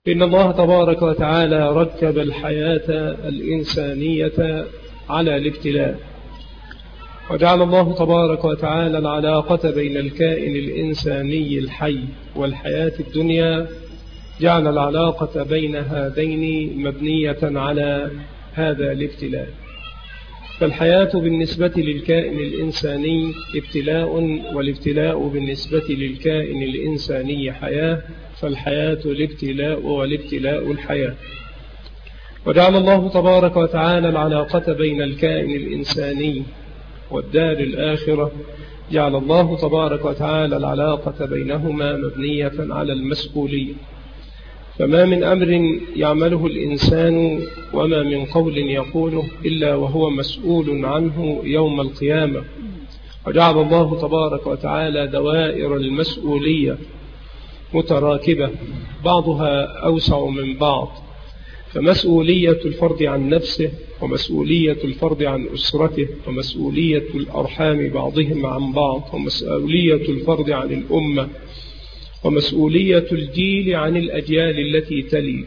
إن الله تبارك وتعالى ركب الحياة الإنسانية على الابتلاء، وجعل الله تبارك وتعالى العلاقة بين الكائن الإنساني الحي والحياة الدنيا، جعل العلاقة بين هذين مبنية على هذا الابتلاء. فالحياة بالنسبة للكائن الإنساني ابتلاء، والابتلاء بالنسبة للكائن الإنساني حياة، فالحياة الابتلاء والابتلاء الحياة. وجعل الله تبارك وتعالى العلاقة بين الكائن الإنساني والدار الآخرة، جعل الله تبارك وتعالى العلاقة بينهما مبنية على المسؤولية. فما من أمر يعمله الإنسان وما من قول يقوله إلا وهو مسؤول عنه يوم القيامة. وجعل الله تبارك وتعالى دوائر المسؤولية متراكبة بعضها أوسع من بعض، فمسؤولية الفرد عن نفسه، ومسؤولية الفرد عن أسرته، ومسؤولية الأرحام بعضهم عن بعض، ومسؤولية الفرد عن الأمة، ومسؤولية الجيل عن الأجيال التي تلي،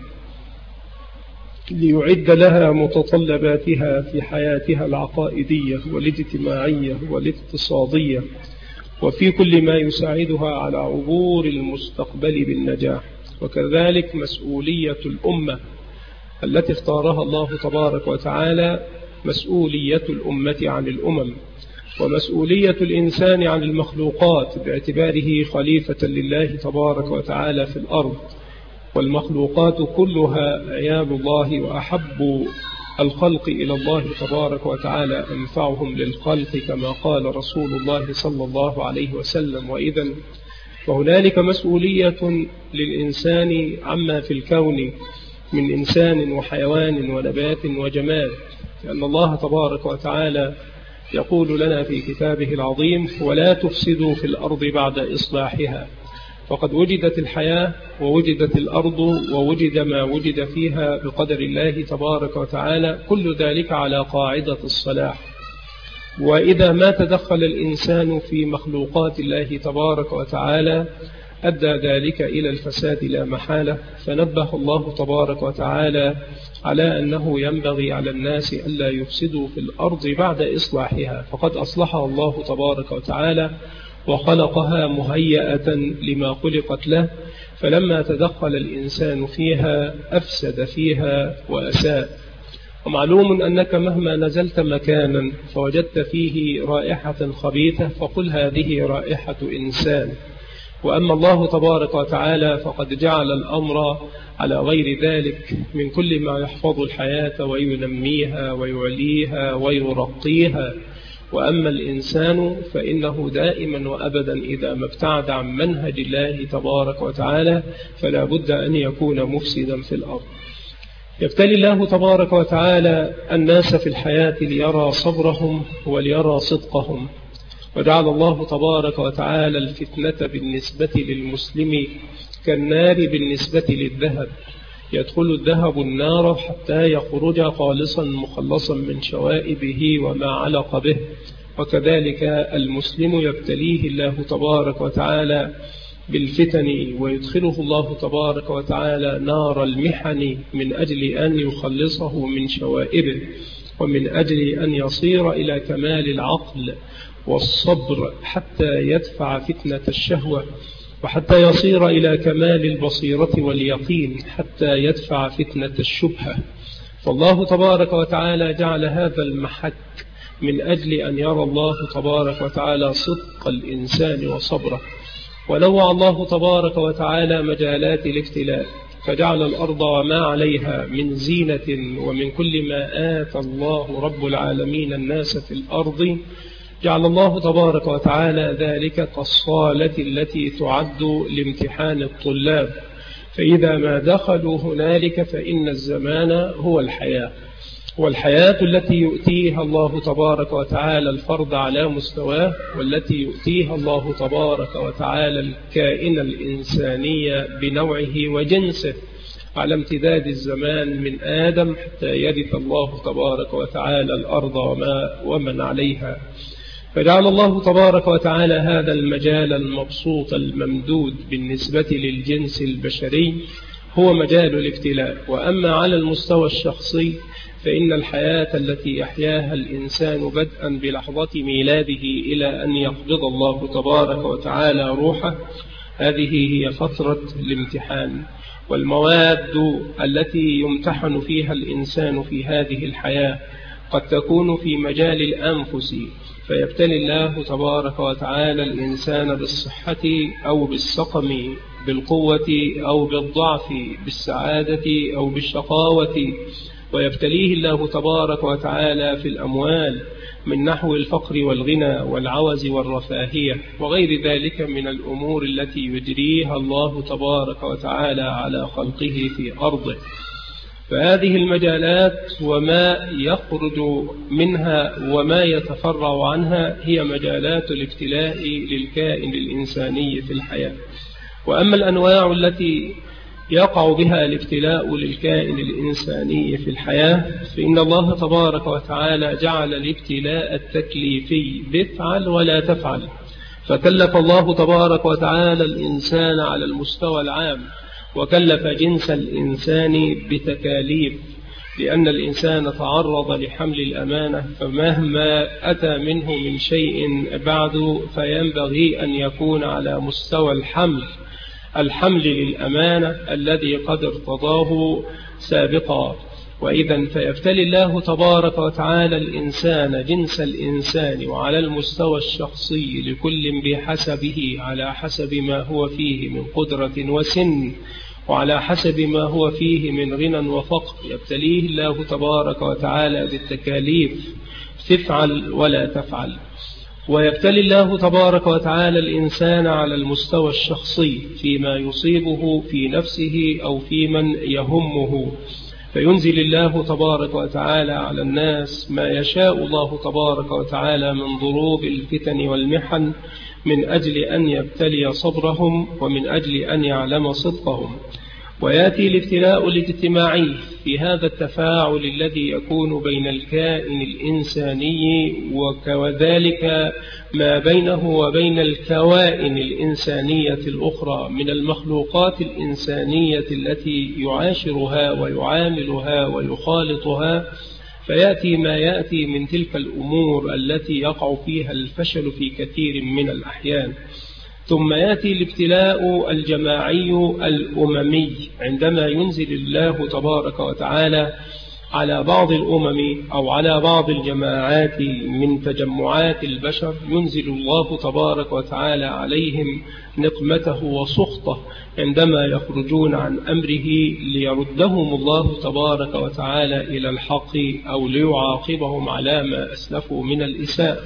ليعد لها متطلباتها في حياتها العقائدية والاجتماعية والاقتصادية، وفي كل ما يساعدها على عبور المستقبل بالنجاح. وكذلك مسؤولية الأمة التي اختارها الله تبارك وتعالى، مسؤولية الأمة عن الأمم، ومسؤولية الإنسان عن المخلوقات باعتباره خليفة لله تبارك وتعالى في الأرض. والمخلوقات كلها عيال الله، وأحب الخلق إلى الله تبارك وتعالى أنفعهم للخلق، كما قال رسول الله صلى الله عليه وسلم. وإذا فهنالك مسؤولية للإنسان عما في الكون من إنسان وحيوان ونبات وجماد، لأن الله تبارك وتعالى يقول لنا في كتابه العظيم: ولا تفسدوا في الأرض بعد إصلاحها. فقد وجدت الحياة ووجدت الأرض ووجد ما وجد فيها بقدر الله تبارك وتعالى، كل ذلك على قاعدة الصلاح. وإذا ما تدخل الإنسان في مخلوقات الله تبارك وتعالى أدى ذلك إلى الفساد لا محالة. فنبه الله تبارك وتعالى على أنه ينبغي على الناس ألا يفسدوا في الأرض بعد إصلاحها، فقد أصلحها الله تبارك وتعالى وخلقها مهيئة لما خلقت له، فلما تدخل الإنسان فيها أفسد فيها وأساء. ومعلوم أنك مهما نزلت مكانا فوجدت فيه رائحة خبيثة فقل هذه رائحة إنسان. وأما الله تبارك وتعالى فقد جعل الأمر على غير ذلك من كل ما يحفظ الحياة وينميها ويعليها ويرقيها. وأما الإنسان فإنه دائما وأبدا إذا ما ابتعد عن منهج الله تبارك وتعالى فلا بد أن يكون مفسدا في الأرض. يبتلي الله تبارك وتعالى الناس في الحياة ليرى صبرهم وليرى صدقهم. وجعل الله تبارك وتعالى الفتنة بالنسبة للمسلم كالنار بالنسبة للذهب، يدخل الذهب النار حتى يخرج خالصا مخلصا من شوائبه وما علق به. وكذلك المسلم يبتليه الله تبارك وتعالى بالفتن، ويدخله الله تبارك وتعالى نار المحن من أجل أن يخلصه من شوائبه، ومن أجل أن يصير إلى كمال العقل والصبر حتى يدفع فتنة الشهوة، وحتى يصير إلى كمال البصيرة واليقين حتى يدفع فتنة الشبهة. فالله تبارك وتعالى جعل هذا المحك من أجل أن يرى الله تبارك وتعالى صدق الإنسان وصبره. ونوع الله تبارك وتعالى مجالات الابتلاء، فجعل الأرض وما عليها من زينة ومن كل ما آتى الله رب العالمين الناس في الأرض، جعل الله تبارك وتعالى ذلك كالصالة التي تعد لامتحان الطلاب، فإذا ما دخلوا هنالك فإن الزمان هو الحياة، والحياة التي يؤتيها الله تبارك وتعالى الفرد على مستواه، والتي يؤتيها الله تبارك وتعالى الكائن الإنساني بنوعه وجنسه على امتداد الزمان من آدم حتى يرث الله تبارك وتعالى الأرض ومن عليها. فجعل الله تبارك وتعالى هذا المجال المبسوط الممدود بالنسبة للجنس البشري، هو مجال الابتلاء. وأما على المستوى الشخصي فإن الحياة التي يحياها الإنسان بدءا بلحظة ميلاده إلى أن يقبض الله تبارك وتعالى روحه، هذه هي فترة الامتحان. والمواد التي يمتحن فيها الإنسان في هذه الحياة قد تكون في مجال الأنفس، فيبتلي الله تبارك وتعالى الإنسان بالصحة أو بالسقم، بالقوة أو بالضعف، بالسعادة أو بالشقاوة. ويبتليه الله تبارك وتعالى في الأموال من نحو الفقر والغنى والعوز والرفاهية وغير ذلك من الأمور التي يجريها الله تبارك وتعالى على خلقه في أرضه. فهذه المجالات وما يخرج منها وما يتفرع عنها هي مجالات الابتلاء للكائن الإنساني في الحياة. وأما الأنواع التي يقع بها الابتلاء للكائن الإنساني في الحياة فإن الله تبارك وتعالى جعل الابتلاء التكليفي بافعل ولا تفعل، فكلف الله تبارك وتعالى الإنسان على المستوى العام، وكلف جنس الإنسان بتكاليف، لأن الإنسان تعرض لحمل الأمانة، فمهما أتى منه من شيء بعد فينبغي أن يكون على مستوى الحمل للأمانة الذي قد ارتضاه سابقا. وإذا فيبتلي الله تبارك وتعالى الإنسان جنس الإنسان وعلى المستوى الشخصي لكل بحسبه، على حسب ما هو فيه من قدرة وسن، وعلى حسب ما هو فيه من غنى وفقر. يبتليه الله تبارك وتعالى بالتكاليف، تفعل ولا تفعل. ويبتلي الله تبارك وتعالى الإنسان على المستوى الشخصي فيما يصيبه في نفسه أو في من يهمه، فينزل الله تبارك وتعالى على الناس ما يشاء الله تبارك وتعالى من ضروب الفتن والمحن، من أجل أن يبتلي صبرهم ومن أجل أن يعلم صدقهم. ويأتي الابتلاء الاجتماعي في هذا التفاعل الذي يكون بين الكائن الإنساني وكذلك ما بينه وبين الكوائن الإنسانية الأخرى من المخلوقات الإنسانية التي يعاشرها ويعاملها ويخالطها. فيأتي ما يأتي من تلك الأمور التي يقع فيها الفشل في كثير من الأحيان. ثم يأتي الابتلاء الجماعي الأممي عندما ينزل الله تبارك وتعالى على بعض الأمم أو على بعض الجماعات من تجمعات البشر، ينزل الله تبارك وتعالى عليهم نقمته وسخطه عندما يخرجون عن أمره ليردهم الله تبارك وتعالى إلى الحق أو ليعاقبهم على ما أسلفوا من الإساءة.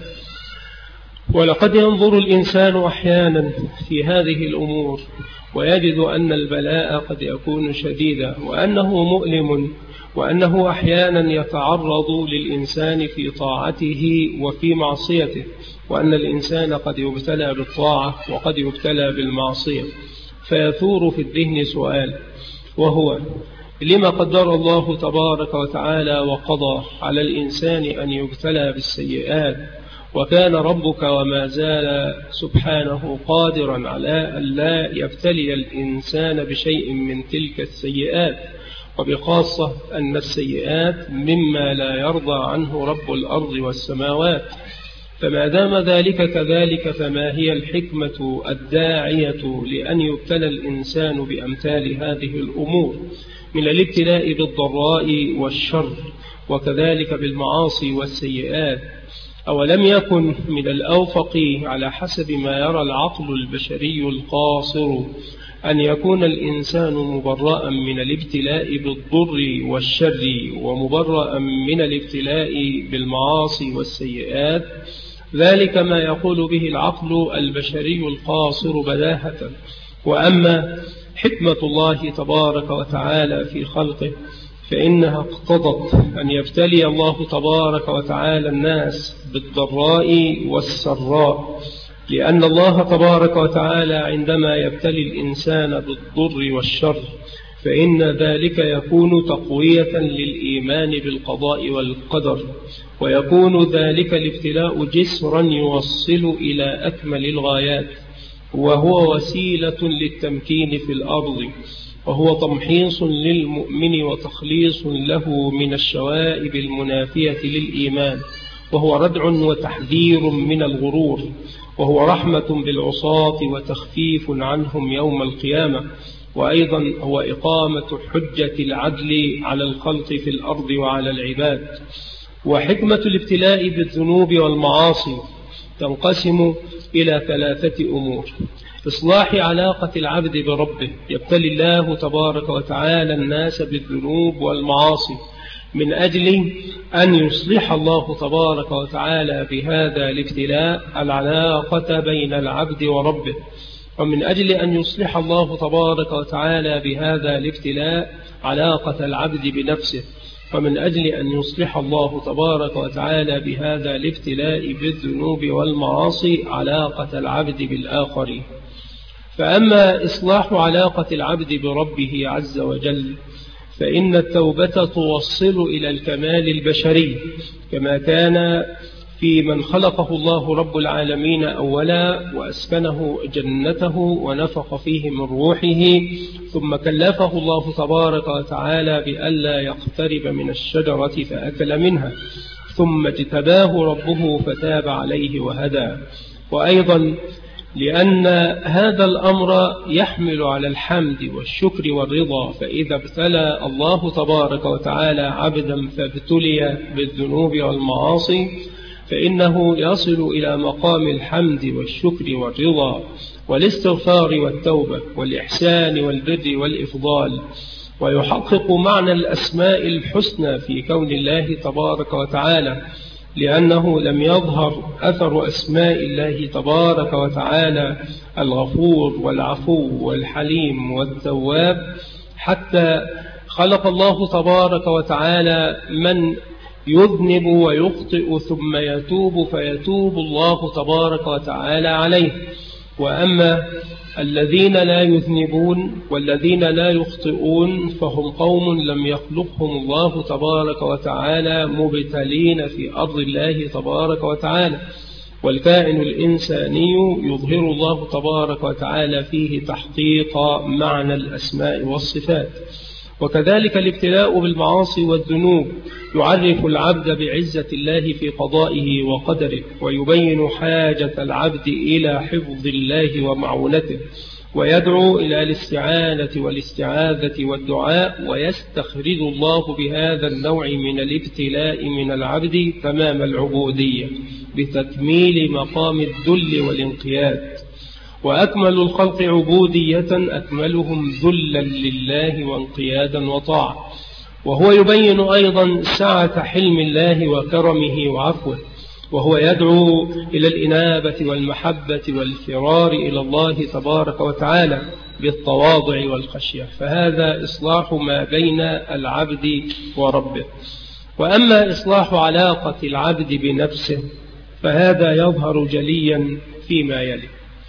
ولقد ينظر الإنسان أحيانا في هذه الأمور ويجد أن البلاء قد يكون شديدا، وأنه مؤلم، وأنه أحيانا يتعرض للإنسان في طاعته وفي معصيته، وأن الإنسان قد يبتلى بالطاعة وقد يبتلى بالمعصية. فيثور في الذهن سؤال، وهو: لما قدر الله تبارك وتعالى وقضى على الإنسان أن يبتلى بالسيئات، وكان ربك وما زال سبحانه قادرا على أن لا يبتلي الإنسان بشيء من تلك السيئات، وبخاصة أن السيئات مما لا يرضى عنه رب الأرض والسماوات. فما دام ذلك كذلك، فما هي الحكمة الداعية لأن يبتلى الإنسان بأمثال هذه الأمور من الابتلاء بالضراء والشر، وكذلك بالمعاصي والسيئات؟ أولم يكن من الأوفق على حسب ما يرى العقل البشري القاصر أن يكون الإنسان مبرأ من الابتلاء بالضر والشر، ومبرأ من الابتلاء بالمعاصي والسيئات؟ ذلك ما يقول به العقل البشري القاصر بداهة. وأما حكمة الله تبارك وتعالى في خلقه فإنها اقتضت أن يبتلي الله تبارك وتعالى الناس بالضراء والسراء، لأن الله تبارك وتعالى عندما يبتلي الإنسان بالضر والشر فإن ذلك يكون تقوية للإيمان بالقضاء والقدر، ويكون ذلك الابتلاء جسرا يوصل إلى أكمل الغايات، وهو وسيلة للتمكين في الأرض. وهو تمحيص للمؤمن وتخليص له من الشوائب المنافية للإيمان، وهو ردع وتحذير من الغرور، وهو رحمة بالعصاة وتخفيف عنهم يوم القيامة، وأيضا هو إقامة حجة العدل على الخلق في الأرض وعلى العباد. وحكمة الابتلاء بالذنوب والمعاصي تنقسم إلى 3 أمور: إصلاح علاقة العبد بربه، يبتلي الله تبارك وتعالى الناس بالذنوب والمعاصي من أجل أن يصلح الله تبارك وتعالى بهذا الابتلاء العلاقة بين العبد وربه، ومن أجل أن يصلح الله تبارك وتعالى بهذا الابتلاء علاقة العبد بنفسه، ومن أجل أن يصلح الله تبارك وتعالى بهذا الابتلاء بالذنوب والمعاصي علاقة العبد بالآخرين. فأما إصلاح علاقة العبد بربه عز وجل فإن التوبة توصل إلى الكمال البشري، كما كان في من خلقه الله رب العالمين أولا وأسكنه جنته ونفخ فيه من روحه، ثم كلفه الله تبارك وتعالى بألا يقترب من الشجرة فأكل منها، ثم اجتباه ربه فتاب عليه وهدى. وأيضا لأن هذا الأمر يحمل على الحمد والشكر والرضا، فإذا ابتلى الله تبارك وتعالى عبدا فابتلي بالذنوب والمعاصي فإنه يصل إلى مقام الحمد والشكر والرضا والاستغفار والتوبة والإحسان والبر والإفضال، ويحقق معنى الأسماء الحسنى في كون الله تبارك وتعالى، لأنه لم يظهر أثر أسماء الله تبارك وتعالى الغفور والعفو والحليم والتواب حتى خلق الله تبارك وتعالى من يذنب ويخطئ ثم يتوب فيتوب الله تبارك وتعالى عليه. وأما الذين لا يذنبون والذين لا يخطئون فهم قوم لم يخلقهم الله تبارك وتعالى مبتلين في أرض الله تبارك وتعالى، والكائن الإنساني يظهر الله تبارك وتعالى فيه تحقيق معنى الأسماء والصفات. وكذلك الابتلاء بالمعاصي والذنوب يعرف العبد بعزة الله في قضائه وقدره، ويبين حاجة العبد إلى حفظ الله ومعونته، ويدعو إلى الاستعانة والاستعاذة والدعاء، ويستخرج الله بهذا النوع من الابتلاء من العبد تمام العبودية بتكميل مقام الذل والانقياد. وأكمل الخلق عبودية أكملهم ذلا لله وانقيادا وطاعة. وهو يبين أيضا سعة حلم الله وكرمه وعفوه، وهو يدعو إلى الإنابة والمحبة والفرار إلى الله تبارك وتعالى بالتواضع والخشية، فهذا إصلاح ما بين العبد وربه. وأما إصلاح علاقة العبد بنفسه فهذا يظهر جليا فيما يلي: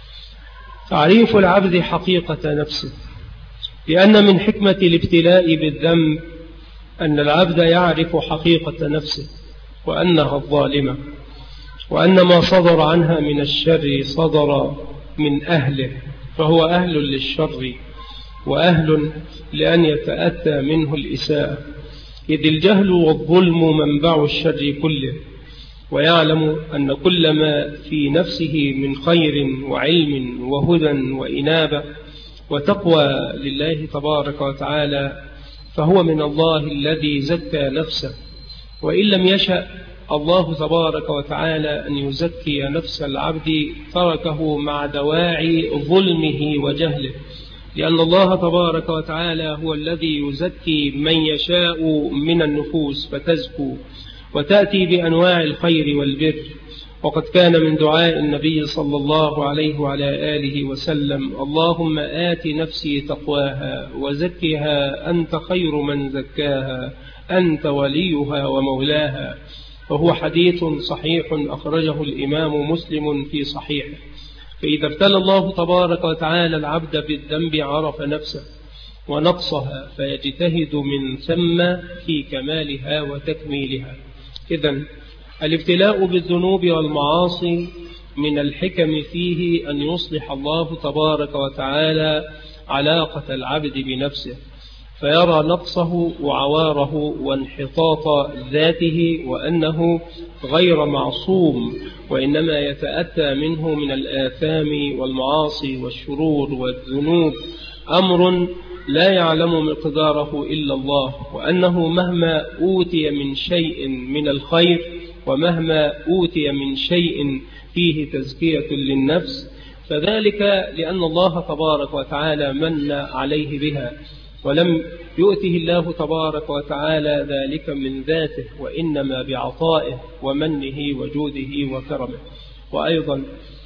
تعريف العبد حقيقة نفسه، لأن من حكمة الابتلاء بالذنب أن العبد يعرف حقيقة نفسه وأنها الظالمة، وأن ما صدر عنها من الشر صدر من أهله، فهو أهل للشر وأهل لأن يتأتى منه الإساءة، إذ الجهل والظلم منبع الشر كله، ويعلم أن كل ما في نفسه من خير وعلم وهدى وإنابة وتقوى لله تبارك وتعالى فهو من الله الذي زكى نفسه، وإن لم يشأ الله تبارك وتعالى أن يزكي نفس العبد تركه مع دواعي ظلمه وجهله، لأن الله تبارك وتعالى هو الذي يزكي من يشاء من النفوس فتزكو وتأتي بأنواع الخير والبر. وقد كان من دعاء النبي صلى الله عليه وعلى آله وسلم: اللهم آت نفسي تقواها وزكها أنت خير من زكاها أنت وليها ومولاها. وهو حديث صحيح أخرجه الإمام مسلم في صحيحه. فإذا ابتلى الله تبارك وتعالى العبد بالذنب عرف نفسه ونقصها فيجتهد من ثم في كمالها وتكميلها. إذن الابتلاء بالذنوب والمعاصي من الحكم فيه أن يصلح الله تبارك وتعالى علاقة العبد بنفسه، فيرى نقصه وعواره وانحطاط ذاته وأنه غير معصوم، وإنما يتأتى منه من الآثام والمعاصي والشرور والذنوب أمر لا يعلم مقداره إلا الله، وأنه مهما أوتي من شيء من الخير ومهما أوتي من شيء فيه تزكية للنفس فذلك لأن الله تبارك وتعالى من عليه بها، ولم يؤته الله تبارك وتعالى ذلك من ذاته، وإنما بعطائه ومنه وجوده وكرمه. وأيضا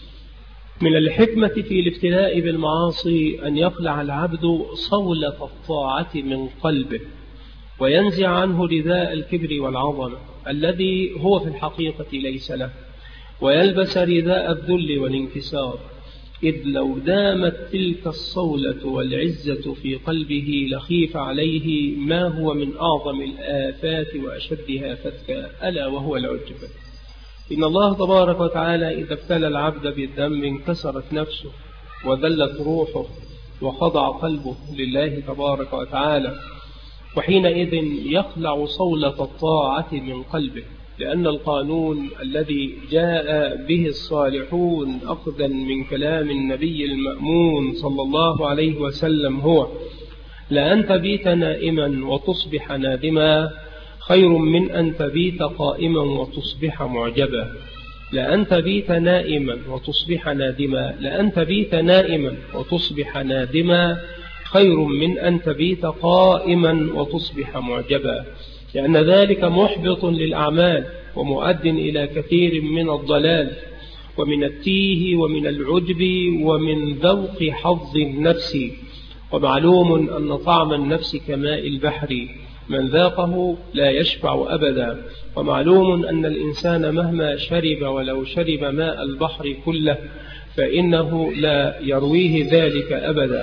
من الحكمة في الابتلاء بالمعاصي أن يخلع العبد صولة الطاعة من قلبه، وينزع عنه رداء الكبر والعظمة الذي هو في الحقيقة ليس له، ويلبس رداء الذل والانكسار، إذ لو دامت تلك الصولة والعزة في قلبه لخيف عليه ما هو من أعظم الآفات وأشدها فتكا، ألا وهو العجب. إن الله تبارك وتعالى إذا ابتلى العبد بالذنب انكسرت نفسه وذلت روحه وخضع قلبه لله تبارك وتعالى، وحينئذ يخلع صولة الطاعة من قلبه، لأن القانون الذي جاء به الصالحون أخذا من كلام النبي المأمون صلى الله عليه وسلم هو: لأن تبيت نائما وتصبح نادما خير من أن تبيت قائما وتصبح معجبا. لأن تبيت نائما وتصبح نادما، لأن تبيت نائما وتصبح نادما خير من أن تبيت قائما وتصبح معجبا، لأن ذلك محبط للأعمال ومؤد إلى كثير من الضلال ومن التيه ومن العجب ومن ذوق حظ النفس. ومعلوم أن طعم النفس كماء البحر، من ذاقه لا يشبع أبدا، ومعلوم أن الإنسان مهما شرب ولو شرب ماء البحر كله فإنه لا يرويه ذلك أبدا.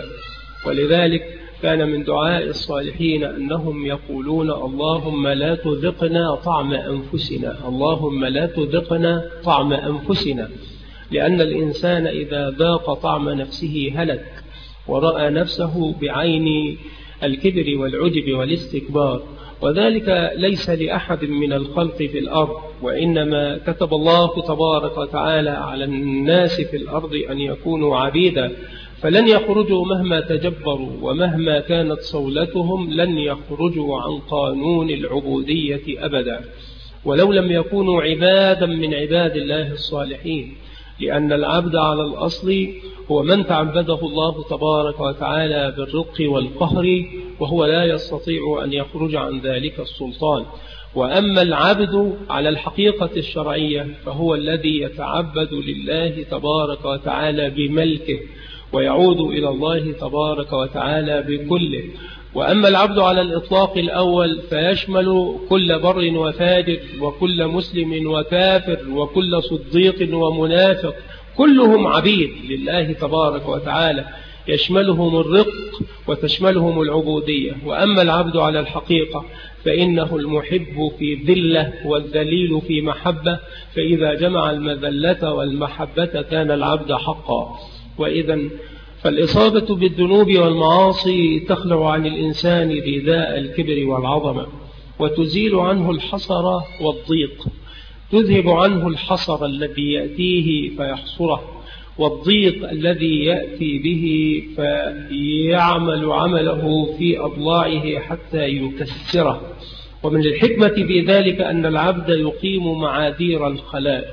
ولذلك كان من دعاء الصالحين أنهم يقولون: اللهم لا تذقنا طعم أنفسنا، اللهم لا تذقنا طعم أنفسنا، لأن الإنسان إذا ذاق طعم نفسه هلك ورأى نفسه بعين الكبر والعجب والاستكبار، وذلك ليس لأحد من الخلق في الأرض، وإنما كتب الله تبارك وتعالى على الناس في الأرض أن يكونوا عبيدا، فلن يخرجوا مهما تجبروا، ومهما كانت صولتهم لن يخرجوا عن قانون العبودية أبدا، ولو لم يكونوا عبادا من عباد الله الصالحين، لأن العبد على الأصل هو من تعبده الله تبارك وتعالى بالرق والقهر، وهو لا يستطيع أن يخرج عن ذلك السلطان. وأما العبد على الحقيقة الشرعية فهو الذي يتعبد لله تبارك وتعالى بملكه ويعود إلى الله تبارك وتعالى بكله. وأما العبد على الإطلاق الأول فيشمل كل بر وفاجر وكل مسلم وكافر وكل صديق ومنافق، كلهم عبيد لله تبارك وتعالى، يشملهم الرق وتشملهم العبودية. وأما العبد على الحقيقة فإنه المحب في ذلة والذليل في محبة، فإذا جمع المذلة والمحبة كان العبد حقا. وإذا فالإصابة بالذنوب والمعاصي تخلع عن الإنسان رداء الكبر والعظمة، وتزيل عنه الحصر والضيق، تذهب عنه الحصر الذي يأتيه فيحصره، والضيق الذي يأتي به فيعمل عمله في أضلاعه حتى يكسره. ومن الحكمة في ذلك أن العبد يقيم معاذير الخلائق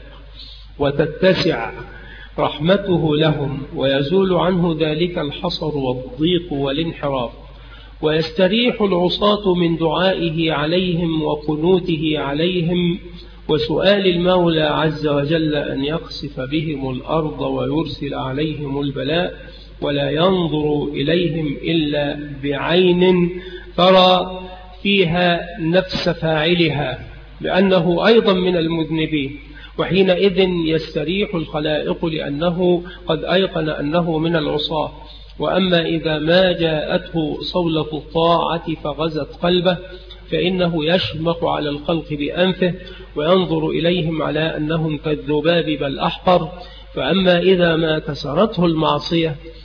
وتتسع رحمته لهم، ويزول عنه ذلك الحصر والضيق والانحراف، ويستريح العصاة من دعائه عليهم وقنوته عليهم وسؤال المولى عز وجل أن يخسف بهم الأرض ويرسل عليهم البلاء، ولا ينظر إليهم إلا بعين ترى فيها نفس فاعلها لأنه أيضا من المذنبين، وحينئذ يستريح الخلائق لأنه قد أيقن أنه من العصاة. وأما إذا ما جاءته صولة الطاعة فغزت قلبه فإنه يشمق على الخلق بأنفه وينظر إليهم على أنهم كالذباب بل أحقر. فأما إذا ما كسرته المعصية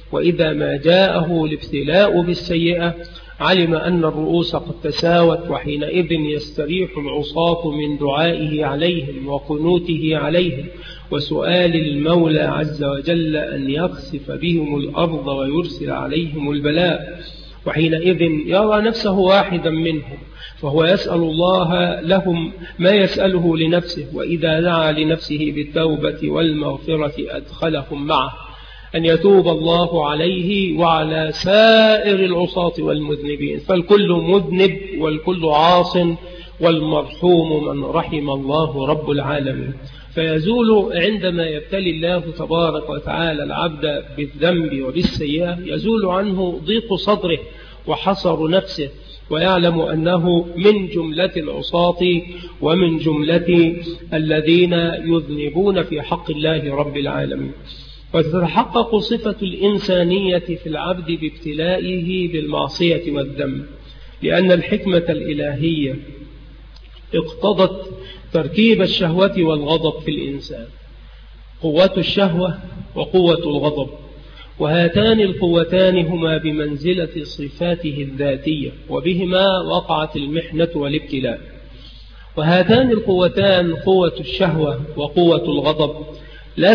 وإذا ما جاءه الابتلاء بالسيئة علم أن الرؤوس قد تساوت، وحينئذ يستريح العصاة من دعائه عليهم وقنوته عليهم وسؤال المولى عز وجل أن يخسف بهم الأرض ويرسل عليهم البلاء، وحينئذ يرى نفسه واحدا منهم، فهو يسأل الله لهم ما يسأله لنفسه، وإذا دعا لنفسه بالتوبة والمغفرة أدخلهم معه، أن يتوب الله عليه وعلى سائر العصاة والمذنبين، فالكل مذنب والكل عاص، والمرحوم من رحم الله رب العالمين. فيزول عندما يبتلي الله تبارك وتعالى العبد بالذنب وبالسيئة، يزول عنه ضيق صدره وحصر نفسه، ويعلم أنه من جملة العصاة ومن جملة الذين يذنبون في حق الله رب العالمين. وتتحقق صفة الإنسانية في العبد بابتلائه بالمعصية والذنب، لأن الحكمة الإلهية اقتضت تركيب الشهوة والغضب في الإنسان، قوة الشهوة وقوة الغضب، وهاتان القوتان هما بمنزلة صفاته الذاتية، وبهما وقعت المحنة والابتلاء. وهاتان القوتان قوة الشهوة وقوة الغضب لا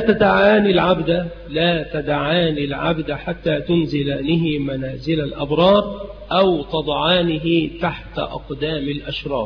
تدعان العبد حتى تنزلانه منازل الأبرار أو تضعانه تحت أقدام الأشرار.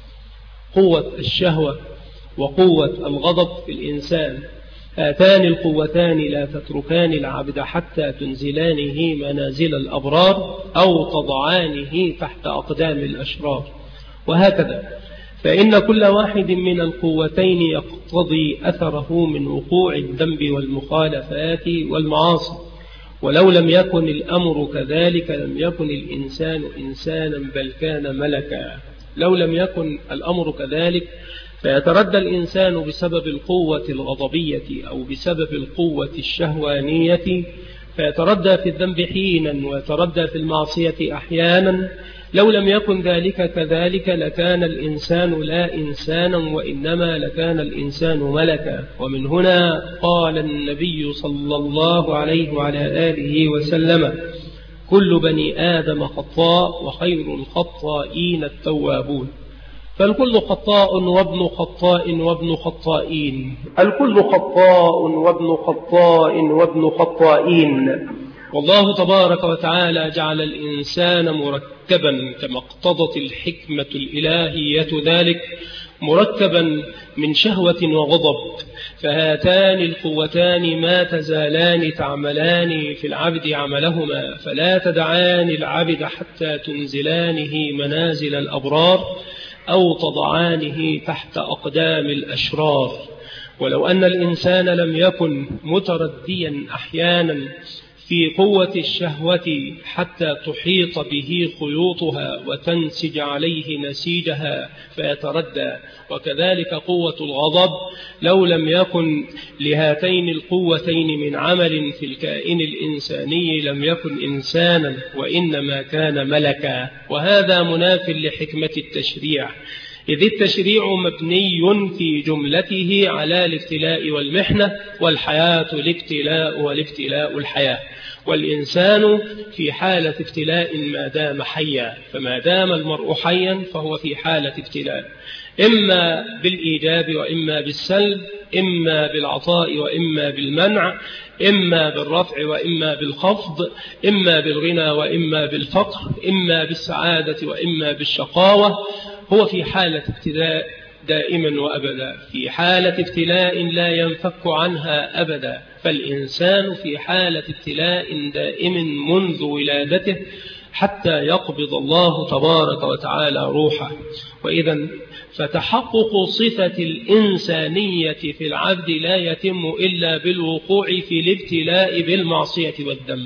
قوة الشهوة وقوة الغضب في الإنسان، هاتان القوتان لا تتركان العبد حتى تنزلانه منازل الأبرار أو تضعانه تحت أقدام الأشرار. وهكذا فإن كل واحد من القوتين يقتضي أثره من وقوع الذنب والمخالفات والمعاصي، ولو لم يكن الأمر كذلك لم يكن الإنسان إنسانا بل كان ملكا. لو لم يكن الأمر كذلك فيتردى الإنسان بسبب القوة الغضبية أو بسبب القوة الشهوانية، فيتردى في الذنب حينا ويتردى في المعصية أحيانا. لو لم يكن ذلك كذلك لكان الإنسان لا إنسانا، وإنما لكان الإنسان ملكا. ومن هنا قال النبي صلى الله عليه وعلى آله وسلم: كل بني آدم خطاء وخير الخطائين التوابون. فالكل خطاء وابن خطاء وابن خطائين، الكل خطاء وابن خطاء وابن خطائين. والله تبارك وتعالى جعل الإنسان مركبا كما اقتضت الحكمة الإلهية ذلك، مركبا من شهوة وغضب، فهاتان القوتان ما تزالان تعملان في العبد عملهما، فلا تدعان العبد حتى تنزلانه منازل الأبرار أو تضعانه تحت أقدام الأشرار. ولو أن الإنسان لم يكن مترديا أحيانا في قوة الشهوة حتى تحيط به خيوطها وتنسج عليه نسيجها فيتردى، وكذلك قوة الغضب لو لم يكن لهاتين القوتين من عمل في الكائن الإنساني لم يكن إنسانا وإنما كان ملكا. وهذا مناف لحكمة التشريع، إذ التشريع مبني في جملته على الابتلاء والمحنة، والحياة الابتلاء والابتلاء الحياة، والإنسان في حالة ابتلاء ما دام حيا، فما دام المرء حيا فهو في حالة ابتلاء، إما بالإيجاب وإما بالسلب، إما بالعطاء وإما بالمنع، إما بالرفع وإما بالخفض، إما بالغنى وإما بالفقر، إما بالسعادة وإما بالشقاوة. هو في حالة ابتلاء دائما وأبدا، في حالة ابتلاء لا ينفك عنها أبدا، فالإنسان في حالة ابتلاء دائم منذ ولادته حتى يقبض الله تبارك وتعالى روحه. وإذا فتحقق صفة الإنسانية في العبد لا يتم إلا بالوقوع في الابتلاء بالمعصية والذنب.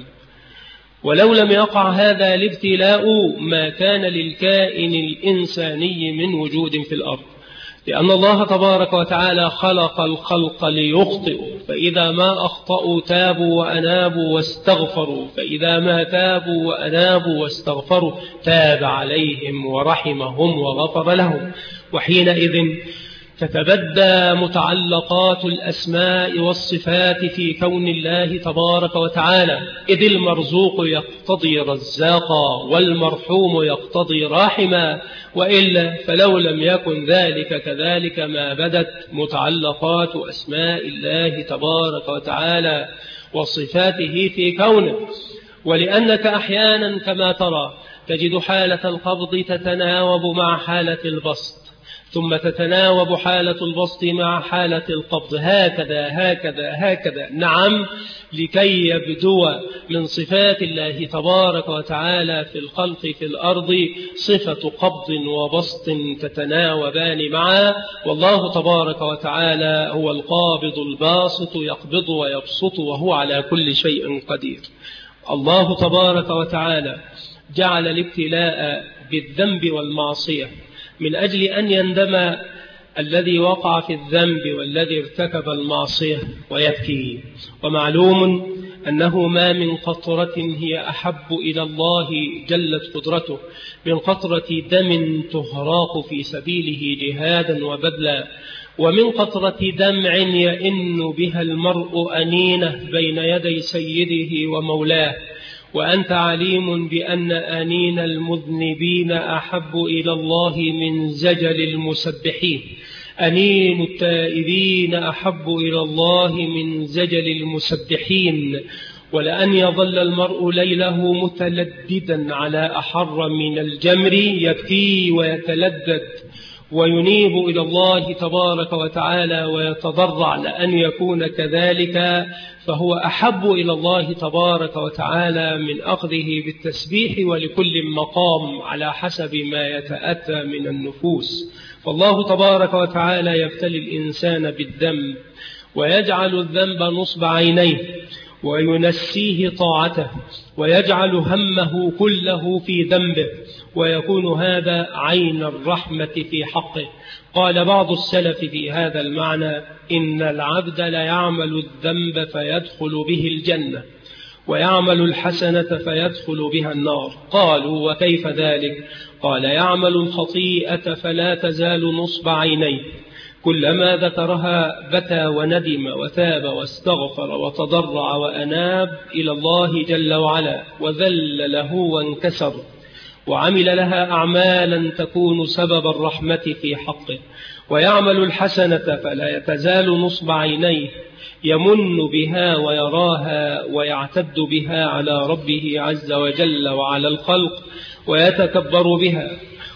ولو لم يقع هذا الابتلاء ما كان للكائن الإنساني من وجود في الأرض، لأن الله تبارك وتعالى خلق الخلق ليخطئوا، فإذا ما أخطأوا تابوا وأنابوا واستغفروا، فإذا ما تابوا وأنابوا واستغفروا تاب عليهم ورحمهم وغفر لهم. وحينئذ تتبدى متعلقات الأسماء والصفات في كون الله تبارك وتعالى، إذ المرزوق يقتضي رزاقا والمرحوم يقتضي راحما، وإلا فلو لم يكن ذلك كذلك ما بدت متعلقات أسماء الله تبارك وتعالى وصفاته في كونه. ولأنك أحيانا كما ترى تجد حالة القبض تتناوب مع حالة البسط، ثم تتناوب حالة البسط مع حالة القبض، هكذا هكذا هكذا. نعم، لكي يبدو من صفات الله تبارك وتعالى في الخلق في الأرض صفة قبض وبسط تتناوبان معا، والله تبارك وتعالى هو القابض الباسط، يقبض ويبسط وهو على كل شيء قدير. الله تبارك وتعالى جعل الابتلاء بالذنب والمعصية من أجل أن يندم الذي وقع في الذنب والذي ارتكب المعصية ويبكي. ومعلوم أنه ما من قطرة هي أحب إلى الله جلت قدرته من قطرة دم تهراق في سبيله جهادا وبذلا، ومن قطرة دمع يئن بها المرء أنينه بين يدي سيده ومولاه. وأنت عليم بأن أنين المذنبين أحب إلى الله من زجل المسبحين، أنين التائبين أحب إلى الله من زجل المسبحين. ولأن يظل المرء ليله متلددا على أحر من الجمر يبكي ويتلدد وينيب إلى الله تبارك وتعالى ويتضرع، لأن يكون كذلك فهو أحب إلى الله تبارك وتعالى من أخذه بالتسبيح، ولكل مقام على حسب ما يتأتى من النفوس. فالله تبارك وتعالى يبتلي الإنسان بالذنب ويجعل الذنب نصب عينيه وينسيه طاعته ويجعل همه كله في ذنبه، ويكون هذا عين الرحمة في حقه. قال بعض السلف في هذا المعنى: إن العبد ليعمل الذنب فيدخل به الجنة، ويعمل الحسنة فيدخل بها النار. قالوا: وكيف ذلك؟ قال: يعمل الخطيئة فلا تزال نصب عينيه، كلما ذكرها بكى وندم وتاب واستغفر وتضرع وأناب إلى الله جل وعلا وذل له وانكسر، وعمل لها أعمالا تكون سبب الرحمة في حقه. ويعمل الحسنة فلا يتزال نصب عينيه، يمن بها ويراها ويعتد بها على ربه عز وجل وعلى الخلق، ويتكبر بها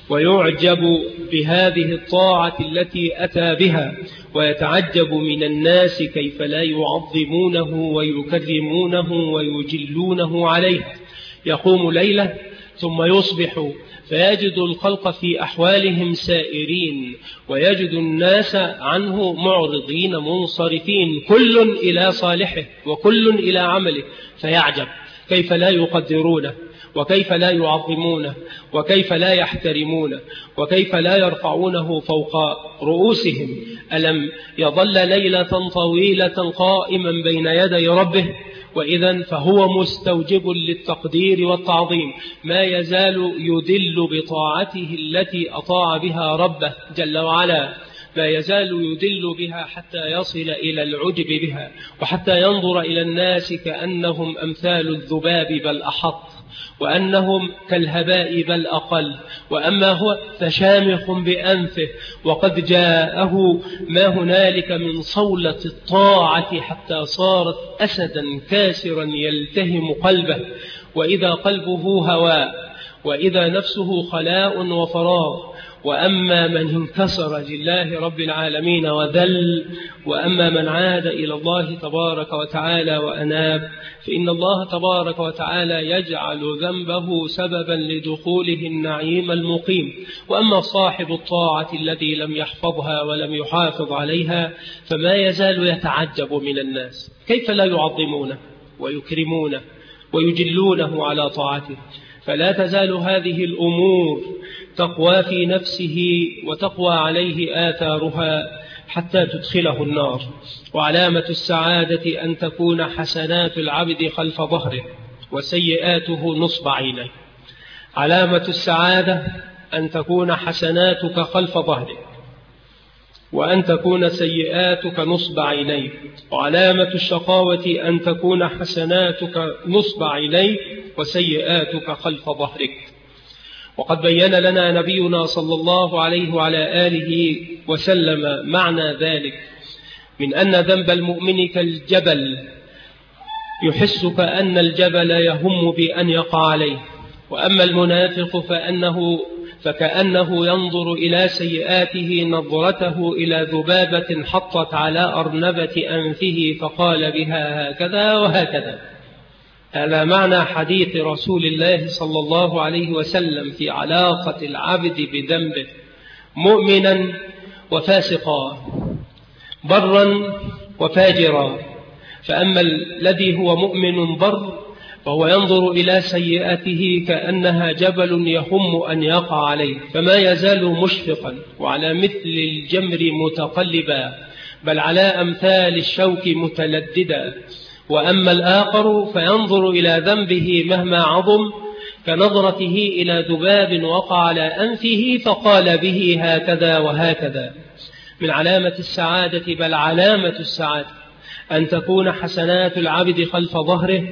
ويعجب بهذه الطاعة التي أتى بها، ويتعجب من الناس كيف لا يعظمونه ويكرمونه ويجلونه عليه. يقوم ليلة ثم يصبح فيجد الخلق في أحوالهم سائرين، ويجد الناس عنه معرضين منصرفين، كل إلى صالحه وكل إلى عمله، فيعجب كيف لا يقدرونه، وكيف لا يعظمونه، وكيف لا يحترمونه، وكيف لا يرفعونه فوق رؤوسهم. ألم يظل ليلة طويلة قائما بين يدي ربه؟ وإذا فهو مستوجب للتقدير والتعظيم، ما يزال يدل بطاعته التي أطاع بها ربه جل وعلا، ما يزال يدل بها حتى يصل إلى العجب بها، وحتى ينظر إلى الناس كأنهم أمثال الذباب بل أحط، وأنهم كالهباء بل أقل، وأما هو فشامخ بأنفه، وقد جاءه ما هنالك من صولة الطاعة حتى صارت أسدا كاسرا يلتهم قلبه. وإذا قلبه هواء، وإذا نفسه خلاء وفراغ. وأما من انكسر لله رب العالمين وذل، وأما من عاد إلى الله تبارك وتعالى وأناب، فإن الله تبارك وتعالى يجعل ذنبه سببا لدخوله النعيم المقيم. وأما صاحب الطاعة الذي لم يحفظها ولم يحافظ عليها فما يزال يتعجب من الناس كيف لا يعظمونه ويكرمونه ويجلونه على طاعته. فلا تزال هذه الأمور تقوى في نفسه وتقوى عليه آثارها حتى تدخله النار. وعلامة السعادة أن تكون حسنات العبد خلف ظهره وسيئاته نصب عينيه. علامة السعادة أن تكون حسناتك خلف ظهرك وأن تكون سيئاتك نصب عينيك، وعلامة الشقاوة أن تكون حسناتك نصب عينيك وسيئاتك خلف ظهرك. وقد بين لنا نبينا صلى الله عليه وعلى آله وسلم معنى ذلك، من أن ذنب المؤمن كالجبل، يحس كأن الجبل يهم بأن يقع عليه، وأما المنافق فكأنه ينظر إلى سيئاته نظرته إلى ذبابة حطت على أرنبة أنفه فقال بها هكذا وهكذا. هذا معنى حديث رسول الله صلى الله عليه وسلم في علاقة العبد بذنبه، مؤمنا وفاسقا، برا وفاجرا. فأما الذي هو مؤمن بر فهو ينظر إلى سيئاته كأنها جبل يهم أن يقع عليه، فما يزال مشفقا وعلى مثل الجمر متقلبا، بل على أمثال الشوك متلددا. وأما الآخر فينظر إلى ذنبه مهما عظم كنظرته إلى ذباب وقع على أنفه فقال به هكذا وهكذا. من علامة السعادة، بل علامة السعادة، أن تكون حسنات العبد خلف ظهره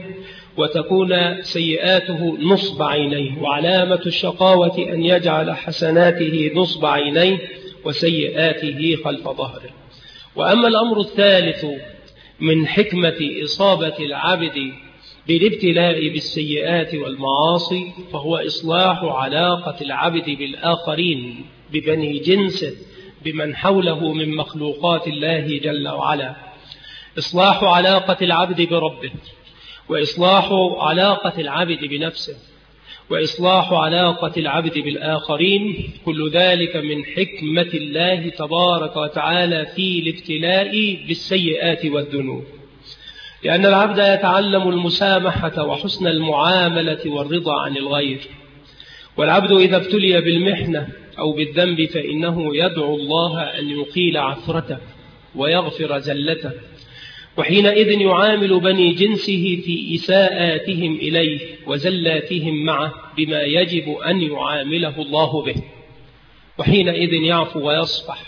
وتكون سيئاته نصب عينيه، وعلامة الشقاوة أن يجعل حسناته نصب عينيه وسيئاته خلف ظهره. وأما الأمر الثالث من حكمة إصابة العبد بالابتلاء بالسيئات والمعاصي، فهو إصلاح علاقة العبد بالآخرين، ببني جنسه، بمن حوله من مخلوقات الله جل وعلا. إصلاح علاقة العبد بربه، وإصلاح علاقة العبد بنفسه، وإصلاح علاقة العبد بالآخرين، كل ذلك من حكمة الله تبارك وتعالى في الابتلاء بالسيئات والذنوب. لأن العبد يتعلم المسامحة وحسن المعاملة والرضا عن الغير. والعبد إذا ابتلي بالمحنة أو بالذنب فإنه يدعو الله أن يقيل عثرته ويغفر زلته، وحينئذ يعامل بني جنسه في إساءاتهم إليه وزلاتهم معه بما يجب أن يعامله الله به، وحينئذ يعفو ويصفح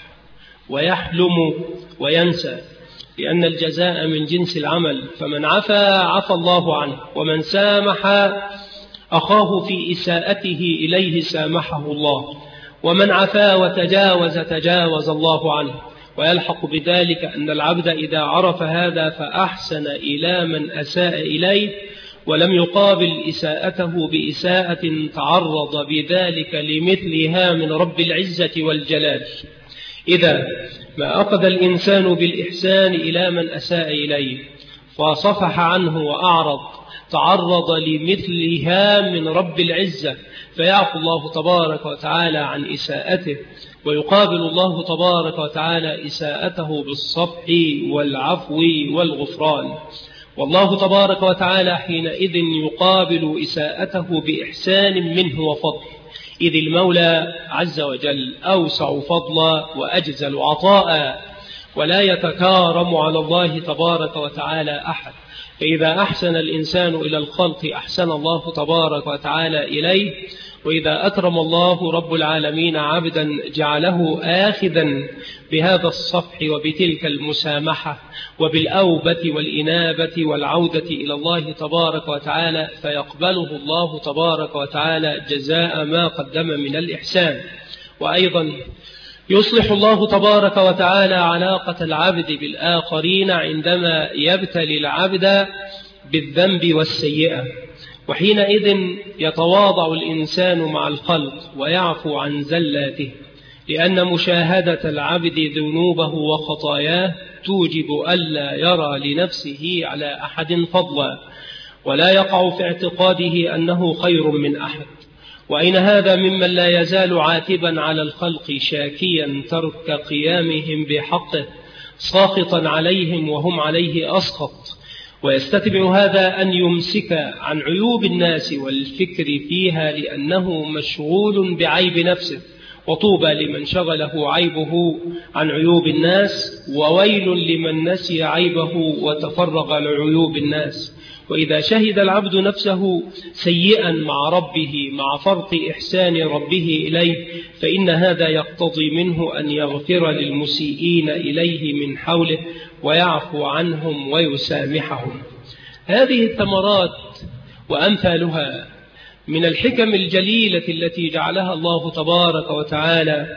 ويحلم وينسى، لأن الجزاء من جنس العمل، فمن عفى الله عنه، ومن سامح أخاه في إساءته إليه سامحه الله، ومن عفا وتجاوز تجاوز الله عنه. ويلحق بذلك أن العبد إذا عرف هذا فأحسن إلى من أساء إليه، ولم يقابل إساءته بإساءة تعرض بذلك لمثلها من رب العزة والجلال، إذا ما أخذ الإنسان بالإحسان إلى من أساء إليه فصفح عنه وأعرض، تعرض لمثلها من رب العزة، فيعفو الله تبارك وتعالى عن إساءته، ويقابل الله تبارك وتعالى إساءته بالصفح والعفو والغفران. والله تبارك وتعالى حينئذ يقابل إساءته بإحسان منه وفضل، إذ المولى عز وجل أوسع فضلا وأجزل عطاء، ولا يتكارم على الله تبارك وتعالى أحد. فإذا أحسن الإنسان إلى الخلق أحسن الله تبارك وتعالى إليه، وإذا أكرم الله رب العالمين عبدا جعله آخذا بهذا الصفح وبتلك المسامحة وبالأوبة والإنابة والعودة إلى الله تبارك وتعالى، فيقبله الله تبارك وتعالى جزاء ما قدم من الإحسان. وأيضا يصلح الله تبارك وتعالى علاقة العبد بالآخرين عندما يبتلي العبد بالذنب والسيئة، وحينئذ يتواضع الإنسان مع الخلق ويعفو عن زلاته، لأن مشاهدة العبد ذنوبه وخطاياه توجب ألا يرى لنفسه على أحد فضلا، ولا يقع في اعتقاده أنه خير من أحد. وأين هذا ممن لا يزال عاتبا على الخلق شاكيا ترك قيامهم بحقه، ساخطا عليهم وهم عليه أسخط، ويستتبع هذا أن يمسك عن عيوب الناس والفكر فيها لأنه مشغول بعيب نفسه. وطوبى لمن شغله عيبه عن عيوب الناس، وويل لمن نسي عيبه وتفرغ لعيوب الناس. وإذا شهد العبد نفسه سيئا مع ربه مع فرط إحسان ربه إليه فإن هذا يقتضي منه أن يغفر للمسيئين إليه من حوله ويعفو عنهم ويسامحهم. هذه الثمرات وأمثالها من الحكم الجليلة التي جعلها الله تبارك وتعالى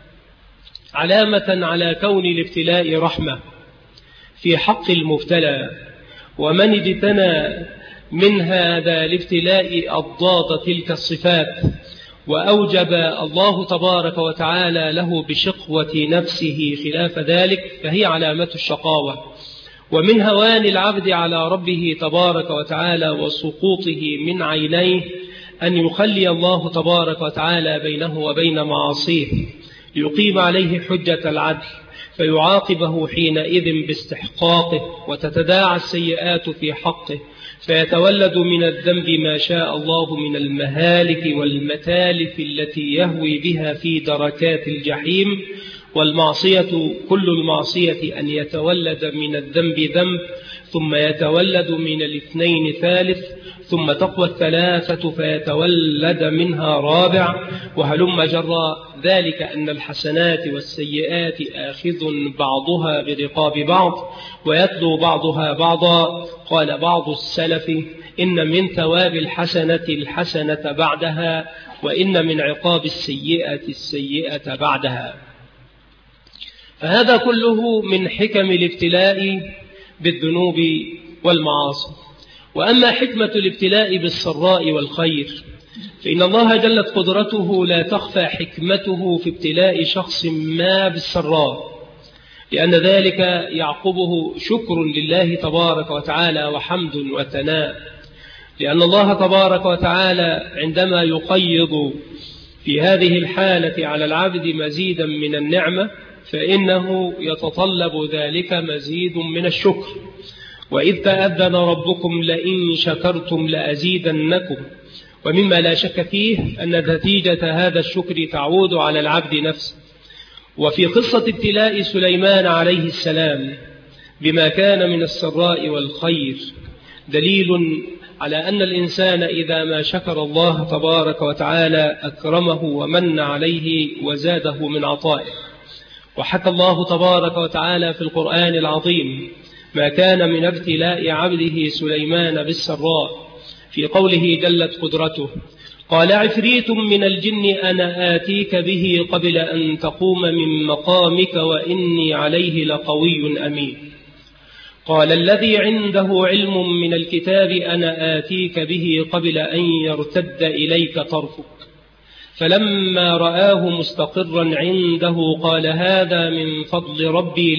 علامة على كون الابتلاء رحمة في حق المبتلى، ومن اجتنى من هذا الابتلاء أضداد تلك الصفات وأوجب الله تبارك وتعالى له بشقوة نفسه خلاف ذلك فهي علامة الشقاوة. ومن هوان العبد على ربه تبارك وتعالى وسقوطه من عينيه أن يخلي الله تبارك وتعالى بينه وبين معاصيه ليقيم عليه حجة العدل فيعاقبه حينئذ باستحقاقه وتتداعى السيئات في حقه فيتولد من الذنب ما شاء الله من المهالك والمتالف التي يهوي بها في دركات الجحيم. والمعصية كل المعصية أن يتولد من الذنب ذنب ثم يتولد من الاثنين ثالث ثم تقوى الثلاثة فيتولد منها رابع وهلم جرى. ذلك أن الحسنات والسيئات آخذ بعضها برقاب بعض ويتلو بعضها بعضا. قال بعض السلف إن من ثواب الحسنة الحسنة بعدها وإن من عقاب السيئة السيئة بعدها. فهذا كله من حكم الابتلاء بالذنوب والمعاصي. وأما حكمة الابتلاء بالسراء والخير فإن الله جلت قدرته لا تخفى حكمته في ابتلاء شخص ما بالسراء، لأن ذلك يعقبه شكر لله تبارك وتعالى وحمد وثناء، لأن الله تبارك وتعالى عندما يقيض في هذه الحالة على العبد مزيدا من النعمة فإنه يتطلب ذلك مزيد من الشكر. وإذ تأذن ربكم لئن شكرتم لأزيدنكم. ومما لا شك فيه أن نتيجة هذا الشكر تعود على العبد نفسه. وفي قصة ابتلاء سليمان عليه السلام بما كان من السراء والخير دليل على أن الإنسان إذا ما شكر الله تبارك وتعالى أكرمه ومن عليه وزاده من عطائه. وحكى الله تبارك وتعالى في القرآن العظيم ما كان من ابتلاء عبده سليمان بالسراء في قوله جلت قدرته قال عفريت من الجن أنا آتيك به قبل أن تقوم من مقامك وإني عليه لقوي أمين. قال الذي عنده علم من الكتاب أنا آتيك به قبل أن يرتد إليك طرفك فلما رآه مستقرا عنده قال هذا من فضل ربي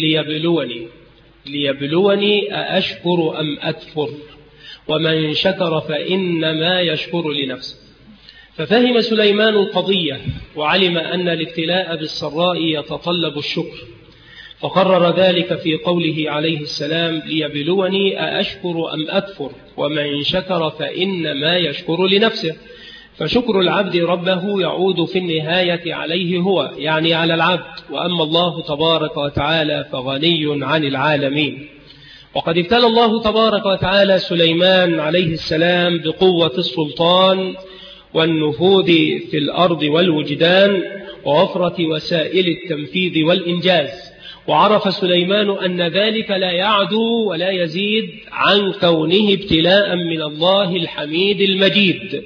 ليبلوني أأشكر أم أكفر ومن شكر فإنما يشكر لنفسه. ففهم سليمان القضية وعلم أن الابتلاء بالسراء يتطلب الشكر فقرر ذلك في قوله عليه السلام ليبلوني أأشكر أم أكفر ومن شكر فإنما يشكر لنفسه. فشكر العبد ربه يعود في النهاية عليه هو يعني على العبد، وأما الله تبارك وتعالى فغني عن العالمين. وقد ابتلى الله تبارك وتعالى سليمان عليه السلام بقوة السلطان والنفوذ في الأرض والوجدان ووفرة وسائل التنفيذ والإنجاز. وعرف سليمان أن ذلك لا يعدو ولا يزيد عن كونه ابتلاء من الله الحميد المجيد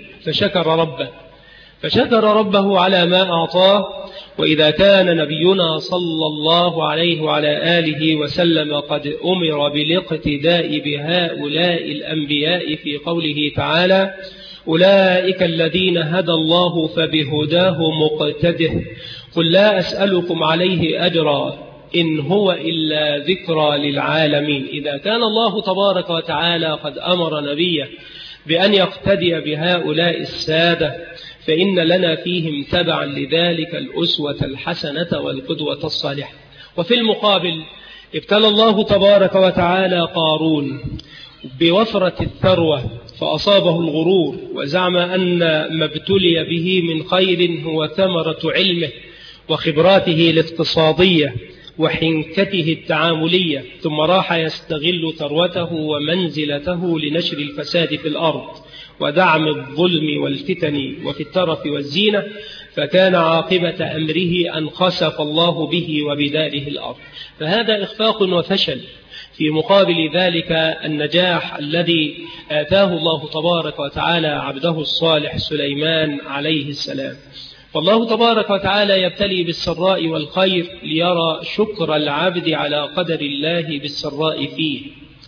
فشكر ربه على ما أعطاه. وإذا كان نبينا صلى الله عليه وعلى آله وسلم قد أمر بالاقتداء بهؤلاء الأنبياء في قوله تعالى أولئك الذين هدى الله فبهداه مقتده قل لا أسألكم عليه أجرا إن هو إلا ذكرى للعالمين. إذا كان الله تبارك وتعالى قد أمر نبيه بأن يقتدي بهؤلاء السادة فإن لنا فيهم تبعا لذلك الأسوة الحسنة والقدوة الصالحة. وفي المقابل ابتلى الله تبارك وتعالى قارون بوفرة الثروة فأصابه الغرور وزعم أن ما ابتلي به من خير هو ثمرة علمه وخبراته الاقتصادية وحنكته التعاملية، ثم راح يستغل ثروته ومنزلته لنشر الفساد في الأرض ودعم الظلم والفتن وفي الترف والزينة، فكان عاقبة أمره أن خسف الله به وبداره الأرض. فهذا إخفاق وفشل، في مقابل ذلك النجاح الذي آتاه الله تبارك وتعالى عبده الصالح سليمان عليه السلام. فالله تبارك وتعالى يبتلي بالسراء والخير ليرى شكر العبد على قدر الله بالسراء فيه،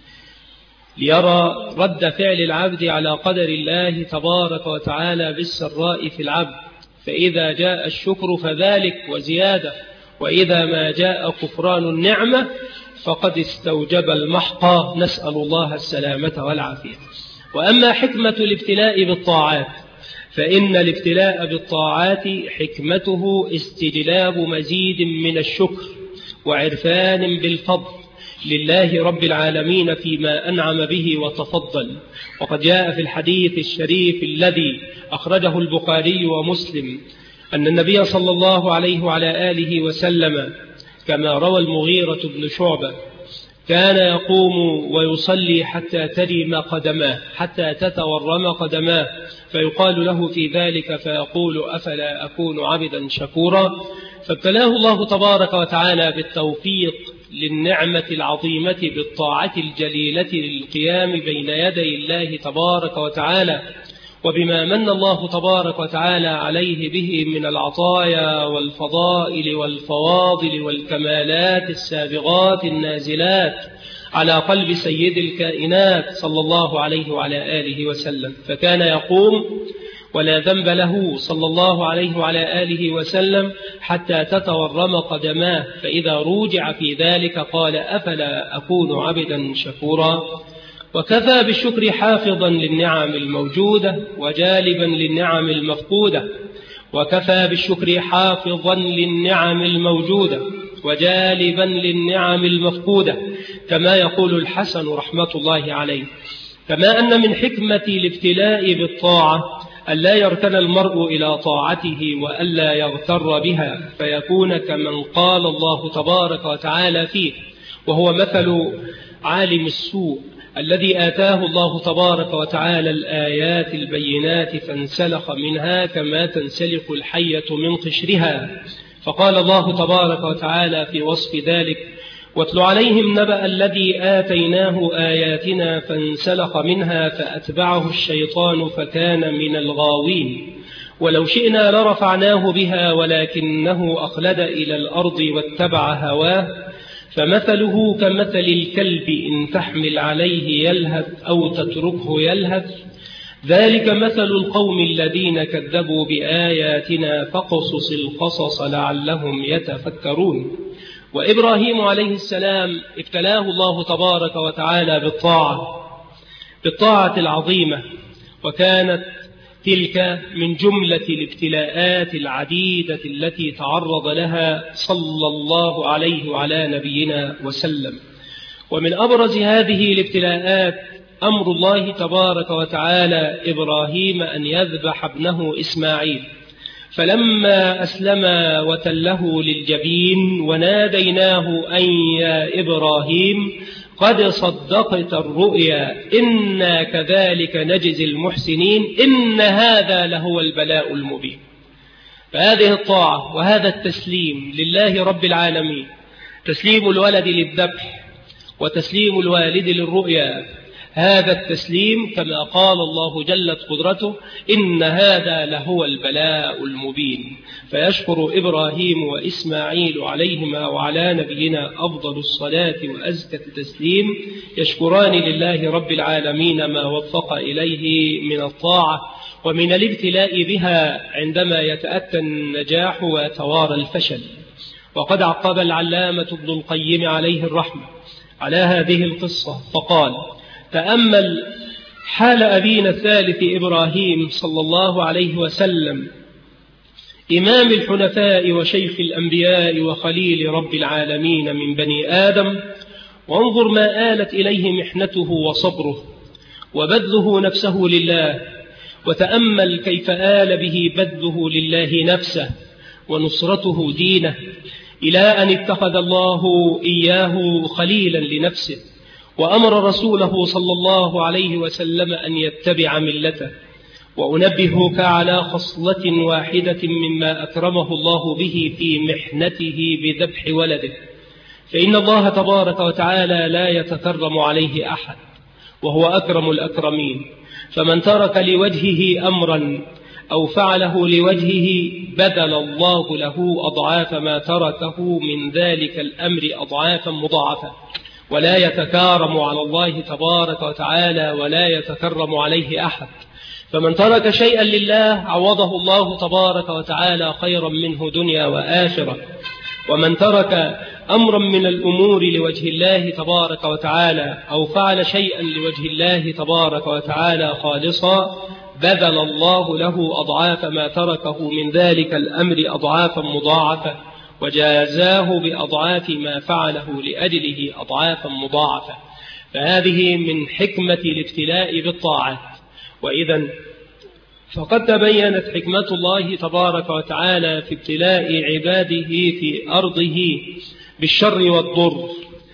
ليرى رد فعل العبد على قدر الله تبارك وتعالى بالسراء في العبد، فإذا جاء الشكر فذلك وزيادة، وإذا ما جاء كفران النعمة فقد استوجب المحق، نسأل الله السلامة والعافية. وأما حكمة الابتلاء بالطاعات، فإن الابتلاء بالطاعات حكمته استجلاب مزيد من الشكر وعرفان بالفضل لله رب العالمين فيما أنعم به وتفضل. وقد جاء في الحديث الشريف الذي أخرجه البخاري ومسلم أن النبي صلى الله عليه وعلى آله وسلم كما روى المغيرة بن شعبة كان يقوم ويصلي حتى ترم قدماه، حتى تتورم قدماه، فيقال له في ذلك فيقول أفلا أكون عبدا شكورا. فابتلاه الله تبارك وتعالى بالتوفيق للنعمة العظيمة بالطاعة الجليلة للقيام بين يدي الله تبارك وتعالى، وبما من الله تبارك وتعالى عليه به من العطايا والفضائل والفواضل والكمالات السابغات النازلات على قلب سيد الكائنات صلى الله عليه وعلى آله وسلم. فكان يقوم ولا ذنب له صلى الله عليه وعلى آله وسلم حتى تتورم قدماه، فإذا روجع في ذلك قال أفلا أكون عبدا شكورا. وكفى بالشكر حافظا للنعم الموجودة وجالبا للنعم المفقودة، وكفى بالشكر حافظا للنعم الموجودة وجالبا للنعم المفقودة، كما يقول الحسن رحمة الله عليه. كما أن من حكمة الابتلاء بالطاعة ألا يركن المرء إلى طاعته وألا يغتر بها، فيكون كمن قال الله تبارك وتعالى فيه، وهو مثل عالم السوء الذي آتاه الله تبارك وتعالى الآيات البينات فانسلخ منها كما تنسلخ الحية من قشرها. فقال الله تبارك وتعالى في وصف ذلك واتل عليهم نبأ الذي آتيناه آياتنا فانسلخ منها فأتبعه الشيطان فكان من الغاوين ولو شئنا لرفعناه بها ولكنه أخلد إلى الأرض واتبع هواه فمثله كمثل الكلب إن تحمل عليه يلهث أو تتركه يلهث ذلك مثل القوم الذين كذبوا بآياتنا فقصص القصص لعلهم يتفكرون. وإبراهيم عليه السلام ابتلاه الله تبارك وتعالى بالطاعة العظيمة، وكانت تلك من جملة الابتلاءات العديدة التي تعرض لها صلى الله عليه وعلى نبينا وسلم. ومن أبرز هذه الابتلاءات أمر الله تبارك وتعالى إبراهيم أن يذبح ابنه إسماعيل، فلما أسلم وتله للجبين وناديناه أن يا إبراهيم قد صدقت الرؤيا إنا كذلك نجزي المحسنين إن هذا لهو البلاء المبين. فهذه الطاعة وهذا التسليم لله رب العالمين، تسليم الولد للذبح وتسليم الوالد للرؤيا، هذا التسليم كما قال الله جلت قدرته إن هذا لهو البلاء المبين. فيشكر إبراهيم وإسماعيل عليهما وعلى نبينا أفضل الصلاة وأزكى التسليم يشكران لله رب العالمين ما وفق إليه من الطاعة ومن الابتلاء بها عندما يتأتى النجاح ويتوارى الفشل. وقد عقب العلامة ابن القيم عليه الرحمة على هذه القصة فقال تأمل حال أبينا الثالث إبراهيم صلى الله عليه وسلم إمام الحنفاء وشيخ الأنبياء وخليل رب العالمين من بني آدم، وانظر ما آلت إليه محنته وصبره وبذله نفسه لله، وتأمل كيف آل به بذله لله نفسه ونصرته دينه إلى أن اتخذ الله إياه خليلا لنفسه، وأمر رسوله صلى الله عليه وسلم أن يتبع ملته. وأنبهك على خصلة واحدة مما أكرمه الله به في محنته بذبح ولده، فإن الله تبارك وتعالى لا يتكرم عليه أحد، وهو أكرم الأكرمين. فمن ترك لوجهه أمرا أو فعله لوجهه بذل الله له أضعاف ما تركه من ذلك الأمر أضعافا مضاعفة، ولا يتكارم على الله تبارك وتعالى ولا يتكرم عليه أحد. فمن ترك شيئا لله عوضه الله تبارك وتعالى خيرا منه دنيا وآخرة. ومن ترك أمرا من الأمور لوجه الله تبارك وتعالى أو فعل شيئا لوجه الله تبارك وتعالى خالصا بذل الله له أضعاف ما تركه من ذلك الأمر أضعافا مضاعفة، وجازاه بأضعاف ما فعله لأجله أضعافا مضاعفة. فهذه من حكمة الابتلاء بالطاعات. وإذا فقد تبينت حكمة الله تبارك وتعالى في ابتلاء عباده في أرضه بالشر والضر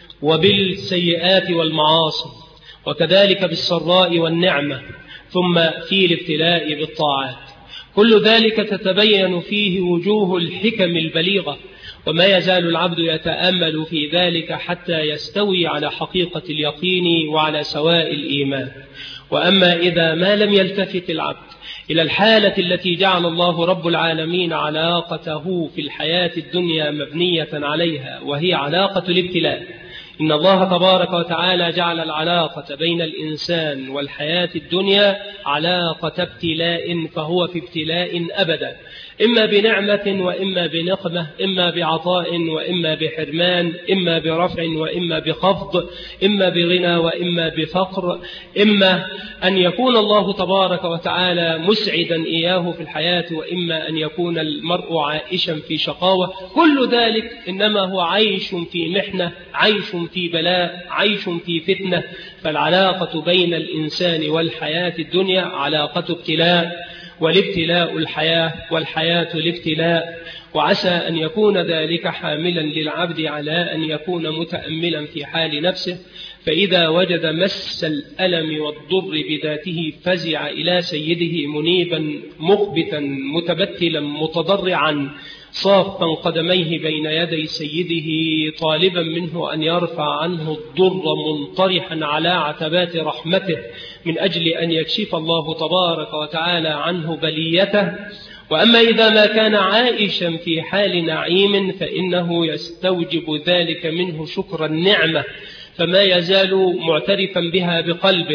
وبالسيئات والمعاصي، وكذلك بالسراء والنعمة، ثم في الابتلاء بالطاعات. كل ذلك تتبين فيه وجوه الحكم البليغة، وما يزال العبد يتأمل في ذلك حتى يستوي على حقيقة اليقين وعلى سواء الإيمان. وأما إذا ما لم يلتفت العبد إلى الحالة التي جعل الله رب العالمين علاقته في الحياة الدنيا مبنية عليها، وهي علاقة الابتلاء، إن الله تبارك وتعالى جعل العلاقة بين الإنسان والحياة الدنيا علاقة ابتلاء، فهو في ابتلاء أبدا، إما بنعمة وإما بنقمة، إما بعطاء وإما بحرمان، إما برفع وإما بخفض، إما بغنى وإما بفقر، إما أن يكون الله تبارك وتعالى مسعدا إياه في الحياة، وإما أن يكون المرء عائشا في شقاوة. كل ذلك إنما هو عيش في محنة، عيش في بلاء، عيش في فتنة. فالعلاقة بين الإنسان والحياة الدنيا علاقة ابتلاء، والابتلاء الحياة، والحياة الابتلاء. وعسى أن يكون ذلك حاملا للعبد على أن يكون متأملا في حال نفسه، فإذا وجد مس الألم والضر بذاته فزع إلى سيده منيبا مخبتا متبتلا متضرعا صافا قدميه بين يدي سيده طالبا منه أن يرفع عنه الضر منطرحا على عتبات رحمته من أجل أن يكشف الله تبارك وتعالى عنه بليته. وأما إذا ما كان عائشا في حال نعيم فإنه يستوجب ذلك منه شكر النعمة، فما يزال معترفا بها بقلبه،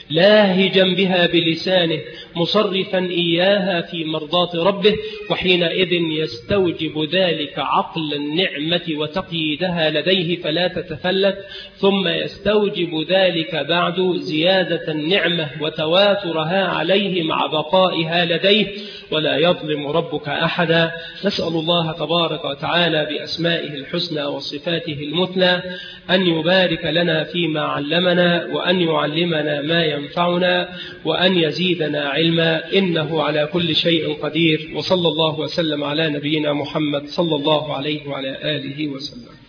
لاهجا بها بلسانه، مصرفا إياها في مرضاة ربه، وحينئذ يستوجب ذلك عقل النعمة وتقييدها لديه فلا تتفلت، ثم يستوجب ذلك بعد زيادة النعمة وتواترها عليه مع بقائها لديه، ولا يظلم ربك أحدا. نسأل الله تبارك وتعالى بأسمائه الحسنى وصفاته المثنى أن يبارك لنا فيما علمنا، وأن يعلمنا ما ينفعنا، وأن يزيدنا علما، إنه على كل شيء قدير. وصلى الله وسلم على نبينا محمد صلى الله عليه وعلى آله وسلم.